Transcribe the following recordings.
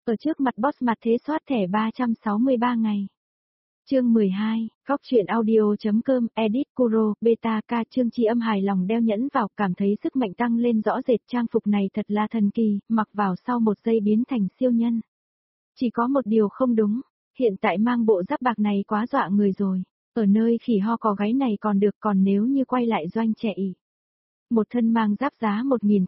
Ở trước mặt boss mặt thế soát thẻ 363 ngày. Chương 12, Góc truyện audio.com, edit Kuro, beta K. Trương Chi Âm hài lòng đeo nhẫn vào, cảm thấy sức mạnh tăng lên rõ rệt. Trang phục này thật là thần kỳ, mặc vào sau một giây biến thành siêu nhân. Chỉ có một điều không đúng, hiện tại mang bộ giáp bạc này quá dọa người rồi. Ở nơi khỉ ho có gáy này còn được, còn nếu như quay lại doanh trẻ ỉ. Một thân mang giáp giá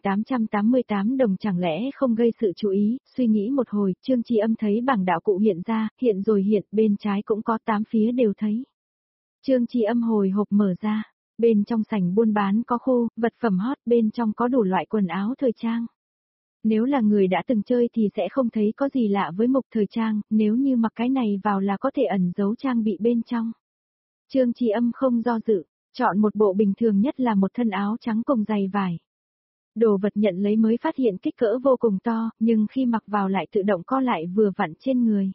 1.888 đồng chẳng lẽ không gây sự chú ý, suy nghĩ một hồi, Trương Chi Âm thấy bảng đạo cụ hiện ra, hiện rồi hiện, bên trái cũng có 8 phía đều thấy. Trương Chi Âm hồi hộp mở ra, bên trong sảnh buôn bán có khu, vật phẩm hot, bên trong có đủ loại quần áo thời trang. Nếu là người đã từng chơi thì sẽ không thấy có gì lạ với mục thời trang, nếu như mặc cái này vào là có thể ẩn giấu trang bị bên trong. Trương Chi Âm không do dự. Chọn một bộ bình thường nhất là một thân áo trắng cùng giày vải. Đồ vật nhận lấy mới phát hiện kích cỡ vô cùng to, nhưng khi mặc vào lại tự động co lại vừa vặn trên người.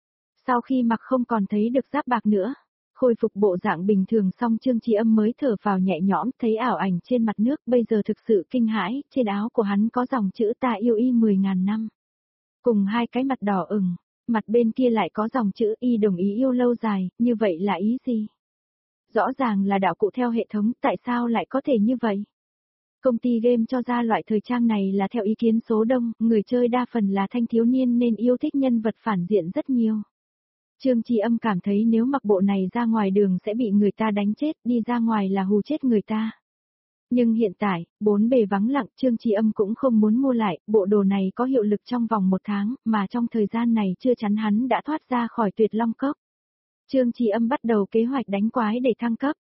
Sau khi mặc không còn thấy được giáp bạc nữa. Khôi phục bộ dạng bình thường xong Trương Chi Âm mới thở vào nhẹ nhõm, thấy ảo ảnh trên mặt nước bây giờ thực sự kinh hãi, trên áo của hắn có dòng chữ ta yêu y 10.000 năm. Cùng hai cái mặt đỏ ửng, mặt bên kia lại có dòng chữ y đồng ý yêu lâu dài, như vậy là ý gì? Rõ ràng là đạo cụ theo hệ thống, tại sao lại có thể như vậy? Công ty game cho ra loại thời trang này là theo ý kiến số đông, người chơi đa phần là thanh thiếu niên nên yêu thích nhân vật phản diện rất nhiều. Trương Chi Âm cảm thấy nếu mặc bộ này ra ngoài đường sẽ bị người ta đánh chết, đi ra ngoài là hù chết người ta. Nhưng hiện tại, bốn bề vắng lặng, Trương Chi Âm cũng không muốn mua lại, bộ đồ này có hiệu lực trong vòng 1 tháng, mà trong thời gian này chưa chắn hắn đã thoát ra khỏi Tuyệt Long Cốc. Trương Chi Âm bắt đầu kế hoạch đánh quái để thăng cấp.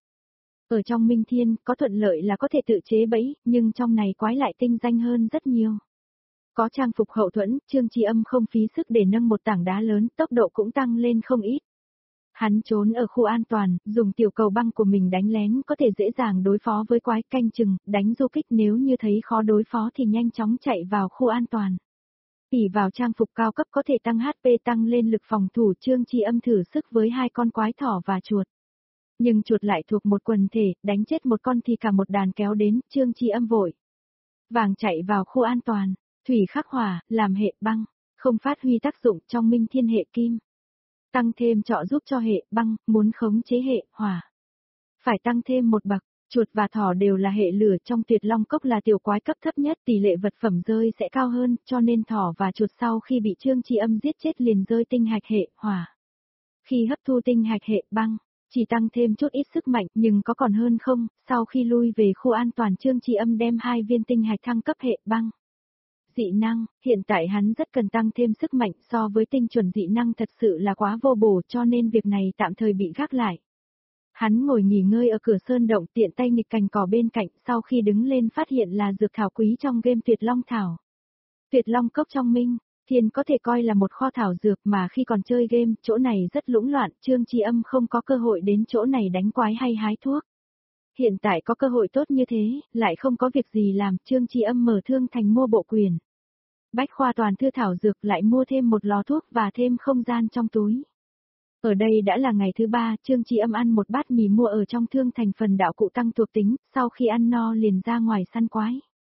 Ở trong Minh Thiên, có thuận lợi là có thể tự chế bẫy, nhưng trong này quái lại tinh danh hơn rất nhiều. Có trang phục hậu thuẫn, Trương Chi Âm không phí sức để nâng một tảng đá lớn, tốc độ cũng tăng lên không ít. Hắn trốn ở khu an toàn, dùng tiểu cầu băng của mình đánh lén có thể dễ dàng đối phó với quái canh chừng, đánh du kích nếu như thấy khó đối phó thì nhanh chóng chạy vào khu an toàn. Ỷ vào trang phục cao cấp có thể tăng HP tăng lên lực phòng thủ, Trương Chi Âm thử sức với 2 con quái thỏ và chuột. Nhưng chuột lại thuộc một quần thể, đánh chết một con thì cả một đàn kéo đến, Trương Chi Âm vội vàng chạy vào khu an toàn, thủy khắc hỏa, làm hệ băng, không phát huy tác dụng trong Minh Thiên hệ kim. Tăng thêm trợ giúp cho hệ băng, muốn khống chế hệ hỏa. Phải tăng thêm một bậc. Chuột và thỏ đều là hệ lửa, trong Tuyệt Long Cốc là tiểu quái cấp thấp nhất, tỷ lệ vật phẩm rơi sẽ cao hơn, cho nên thỏ và chuột sau khi bị Trương Chi Âm giết chết liền rơi tinh hạch hệ hỏa. Khi hấp thu tinh hạch hệ băng, chỉ tăng thêm chút ít sức mạnh, nhưng có còn hơn không? Sau khi lui về khu an toàn, Trương Chi Âm đem 2 viên tinh hạch thăng cấp hệ băng. Dị năng, hiện tại hắn rất cần tăng thêm sức mạnh, so với tinh chuẩn dị năng thật sự là quá vô bổ, cho nên việc này tạm thời bị gác lại. Hắn ngồi nghỉ ngơi ở cửa sơn động, tiện tay nghịch cành cỏ bên cạnh, sau khi đứng lên phát hiện là dược thảo quý trong game Tuyệt Long Thảo. Tuyệt Long Cốc trong Minh Thiên có thể coi là một kho thảo dược, mà khi còn chơi game, chỗ này rất lũng loạn, Trương Chi Âm không có cơ hội đến chỗ này đánh quái hay hái thuốc. Hiện tại có cơ hội tốt như thế, lại không có việc gì làm, Trương Chi Âm mở thương thành mua bộ quyền. Bách khoa toàn thư thảo dược, lại mua thêm một lò thuốc và thêm không gian trong túi. Ở đây đã là ngày thứ 3, Trương Chi Âm ăn một bát mì mua ở trong thương thành phần đạo cụ tăng thuộc tính, sau khi ăn no liền ra ngoài săn quái.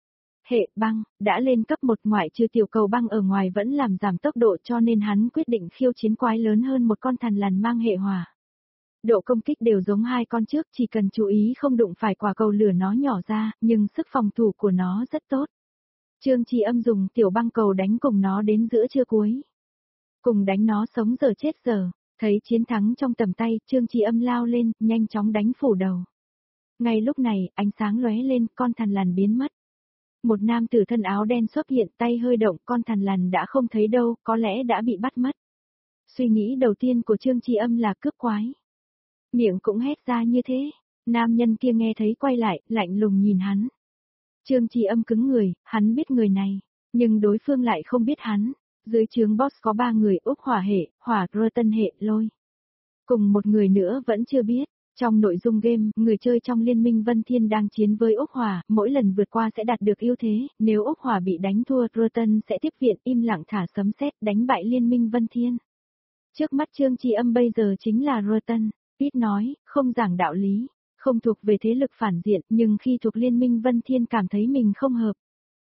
Hệ băng, đã lên cấp 1 ngoại trừ tiểu cầu băng ở ngoài vẫn làm giảm tốc độ, cho nên hắn quyết định khiêu chiến quái lớn hơn một con thằn lằn mang hệ hỏa. Độ công kích đều giống 2 con trước, chỉ cần chú ý không đụng phải quả cầu lửa nó nhỏ ra, nhưng sức phòng thủ của nó rất tốt. Trương Chi Âm dùng tiểu băng cầu đánh cùng nó đến giữa trưa cuối. Cùng đánh nó sống giờ chết giờ. Thấy chiến thắng trong tầm tay, Trương Chi Âm lao lên, nhanh chóng đánh phủ đầu. Ngay lúc này, ánh sáng lóe lên, con thằn lằn biến mất. Một nam tử thân áo đen xuất hiện, tay hơi động, con thằn lằn đã không thấy đâu, có lẽ đã bị bắt mất. Suy nghĩ đầu tiên của Trương Chi Âm là cướp quái. Miệng cũng hét ra như thế. Nam nhân kia nghe thấy quay lại, lạnh lùng nhìn hắn. Trương Chi Âm cứng người, hắn biết người này, nhưng đối phương lại không biết hắn. Dưới trướng boss có 3 người, Úc hỏa hệ, hỏa Rotten hệ, lôi. Cùng một người nữa vẫn chưa biết. Trong nội dung game, người chơi trong Liên minh Vân Thiên đang chiến với Úc hỏa, mỗi lần vượt qua sẽ đạt được ưu thế, nếu Úc hỏa bị đánh thua, Rotten sẽ tiếp viện, im lặng thả sấm sét đánh bại Liên minh Vân Thiên. Trước mắt Trương Chi Âm bây giờ chính là Rotten. Pete nói, không giảng đạo lý, không thuộc về thế lực phản diện, nhưng khi thuộc Liên minh Vân Thiên cảm thấy mình không hợp.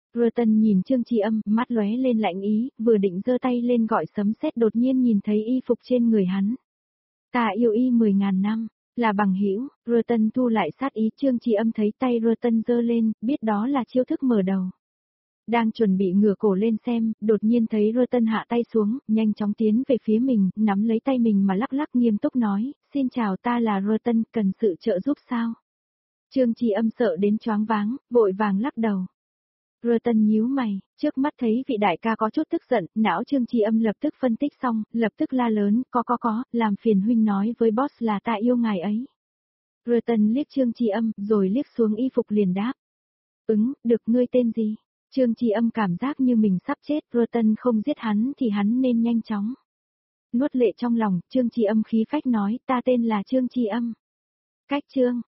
Roten nhìn Trương Chi Âm, mắt lóe lên lạnh ý, vừa định giơ tay lên gọi sấm sét đột nhiên nhìn thấy y phục trên người hắn. Ta yêu y 10.000 năm, là bằng hữu. Roten thu lại sát ý. Trương Chi Âm thấy tay Roten giơ lên, biết đó là chiêu thức mở đầu. Đang chuẩn bị ngửa cổ lên xem, đột nhiên thấy Roten hạ tay xuống, nhanh chóng tiến về phía mình, nắm lấy tay mình mà lắc lắc nghiêm túc nói, xin chào, ta là Roten, cần sự trợ giúp sao? Trương Chi Âm sợ đến choáng váng, vội vàng lắc đầu. Roten nhíu mày, trước mắt thấy vị đại ca có chút tức giận, não Trương Chi Âm lập tức phân tích xong, lập tức la lớn, có, làm phiền huynh nói với boss là ta yêu ngài ấy. Roten liếc Trương Chi Âm, rồi liếc xuống y phục liền đáp. Được, ngươi tên gì? Trương Chi Âm cảm giác như mình sắp chết, Roten không giết hắn thì hắn nên nhanh chóng. Nuốt lệ trong lòng, Trương Chi Âm khí phách nói, ta tên là Trương Chi Âm. Cách Trương,